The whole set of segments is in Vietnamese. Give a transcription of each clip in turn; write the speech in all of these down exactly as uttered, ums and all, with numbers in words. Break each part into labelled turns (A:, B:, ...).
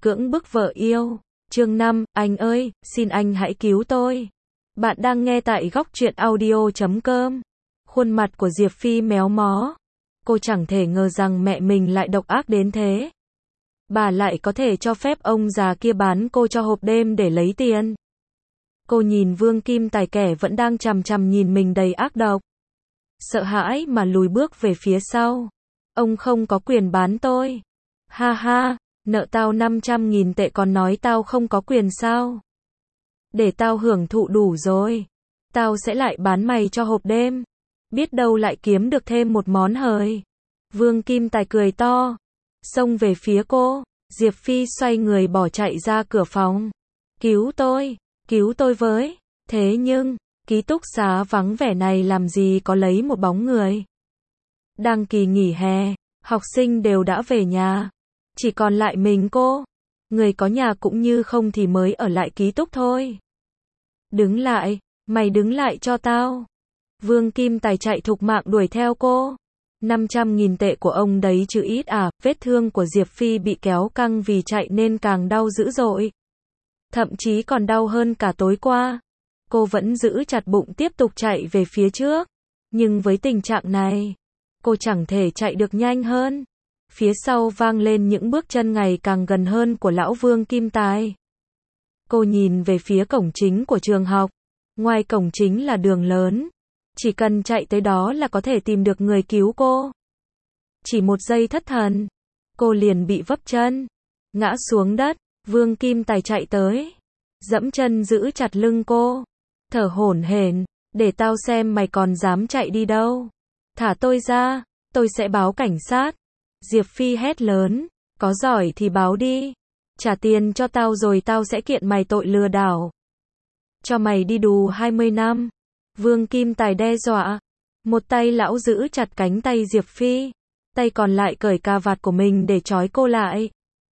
A: Cưỡng bức vợ yêu. Chương năm, anh ơi, xin anh hãy cứu tôi. Bạn đang nghe tại góc truyện audio chấm com. Khuôn mặt của Diệp Phi méo mó. Cô chẳng thể ngờ rằng mẹ mình lại độc ác đến thế. Bà lại có thể cho phép ông già kia bán cô cho hộp đêm để lấy tiền. Cô nhìn Vương Kim Tài kẻ vẫn đang chằm chằm nhìn mình đầy ác độc. Sợ hãi mà lùi bước về phía sau. Ông không có quyền bán tôi. Ha ha, nợ tao năm trăm nghìn tệ còn nói tao không có quyền sao? Để tao hưởng thụ đủ rồi. Tao sẽ lại bán mày cho hộp đêm. Biết đâu lại kiếm được thêm một món hời. Vương Kim Tài cười to. Xông về phía cô. Diệp Phi xoay người bỏ chạy ra cửa phòng. Cứu tôi, cứu tôi với. Thế nhưng, ký túc xá vắng vẻ này làm gì có lấy một bóng người. Đang kỳ nghỉ hè, học sinh đều đã về nhà. Chỉ còn lại mình cô. Người có nhà cũng như không thì mới ở lại ký túc thôi. Đứng lại, mày đứng lại cho tao. Vương Kim Tài chạy thục mạng đuổi theo cô. năm trăm nghìn tệ của ông đấy chứ ít à, vết thương của Diệp Phi bị kéo căng vì chạy nên càng đau dữ dội. Thậm chí còn đau hơn cả tối qua. Cô vẫn giữ chặt bụng tiếp tục chạy về phía trước. Nhưng với tình trạng này, cô chẳng thể chạy được nhanh hơn. Phía sau vang lên những bước chân ngày càng gần hơn của lão Vương Kim Tài. Cô nhìn về phía cổng chính của trường học. Ngoài cổng chính là đường lớn. Chỉ cần chạy tới đó là có thể tìm được người cứu cô. Chỉ một giây thất thần, cô liền bị vấp chân, ngã xuống đất. Vương Kim Tài chạy tới, dẫm chân giữ chặt lưng cô, thở hổn hển, để tao xem mày còn dám chạy đi đâu. Thả tôi ra, tôi sẽ báo cảnh sát. Diệp Phi hét lớn, có giỏi thì báo đi. Trả tiền cho tao rồi tao sẽ kiện mày tội lừa đảo. Cho mày đi tù hai mươi năm. Vương Kim Tài đe dọa. Một tay lão giữ chặt cánh tay Diệp Phi. Tay còn lại cởi cà vạt của mình để trói cô lại.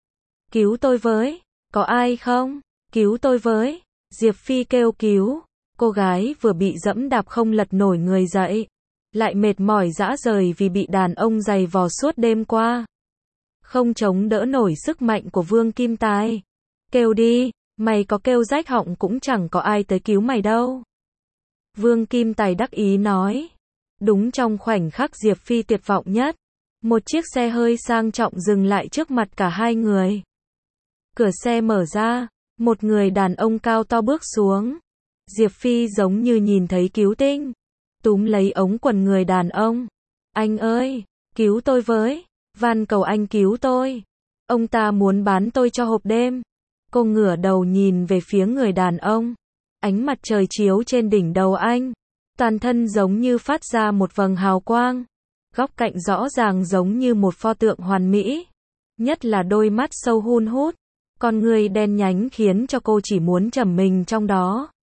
A: Cứu tôi với. Có ai không? Cứu tôi với. Diệp Phi kêu cứu. Cô gái vừa bị dẫm đạp không lật nổi người dậy. Lại mệt mỏi rã rời vì bị đàn ông giày vò suốt đêm qua. Không chống đỡ nổi sức mạnh của Vương Kim Tài. Kêu đi, mày có kêu rách họng cũng chẳng có ai tới cứu mày đâu. Vương Kim Tài đắc ý nói. Đúng trong khoảnh khắc Diệp Phi tuyệt vọng nhất, một chiếc xe hơi sang trọng dừng lại trước mặt cả hai người. Cửa xe mở ra, một người đàn ông cao to bước xuống. Diệp Phi giống như nhìn thấy cứu tinh, túm lấy ống quần người đàn ông. Anh ơi, cứu tôi với, van cầu anh cứu tôi. Ông ta muốn bán tôi cho hộp đêm. Cô ngửa đầu nhìn về phía người đàn ông. Ánh mặt trời chiếu trên đỉnh đầu anh. Toàn thân giống như phát ra một vầng hào quang. Góc cạnh rõ ràng giống như một pho tượng hoàn mỹ. Nhất là đôi mắt sâu hun hút. Con người đen nhánh khiến cho cô chỉ muốn trầm mình trong đó.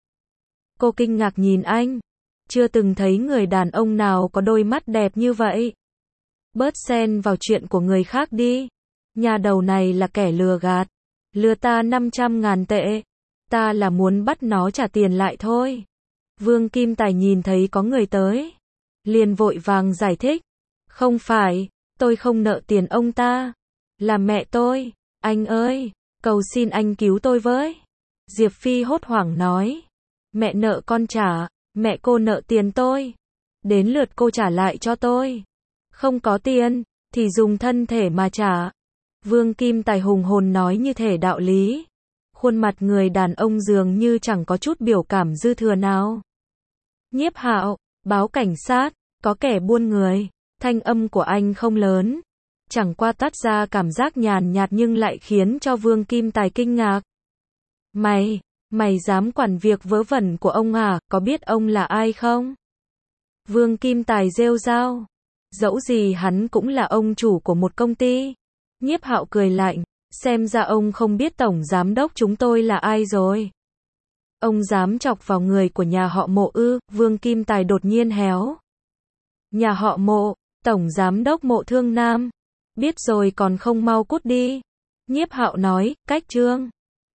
A: Cô kinh ngạc nhìn anh. Chưa từng thấy người đàn ông nào có đôi mắt đẹp như vậy. Bớt xen vào chuyện của người khác đi. Nhà đầu này là kẻ lừa gạt. Lừa ta năm trăm ngàn tệ. Ta là muốn bắt nó trả tiền lại thôi. Vương Kim Tài nhìn thấy có người tới. Liền vội vàng giải thích. Không phải, tôi không nợ tiền ông ta. Là mẹ tôi. Anh ơi, cầu xin anh cứu tôi với. Diệp Phi hốt hoảng nói. Mẹ nợ con trả, mẹ cô nợ tiền tôi. Đến lượt cô trả lại cho tôi. Không có tiền, thì dùng thân thể mà trả. Vương Kim Tài hùng hồn nói như thể đạo lý. Khuôn mặt người đàn ông dường như chẳng có chút biểu cảm dư thừa nào. Nhiếp Hạo, báo cảnh sát, có kẻ buôn người. Thanh âm của anh không lớn. Chẳng qua toát ra cảm giác nhàn nhạt nhưng lại khiến cho Vương Kim Tài kinh ngạc. Mày, mày dám quản việc vớ vẩn của ông à, có biết ông là ai không? Vương Kim Tài rêu rao. Dẫu gì hắn cũng là ông chủ của một công ty. Nhiếp Hạo cười lạnh. Xem ra ông không biết tổng giám đốc chúng tôi là ai rồi. Ông dám chọc vào người của nhà họ Mộ ư? Vương Kim Tài đột nhiên héo. Nhà họ Mộ, tổng giám đốc Mộ Thương Nam. Biết rồi còn không mau cút đi. Nhiếp Hạo nói, cách trương.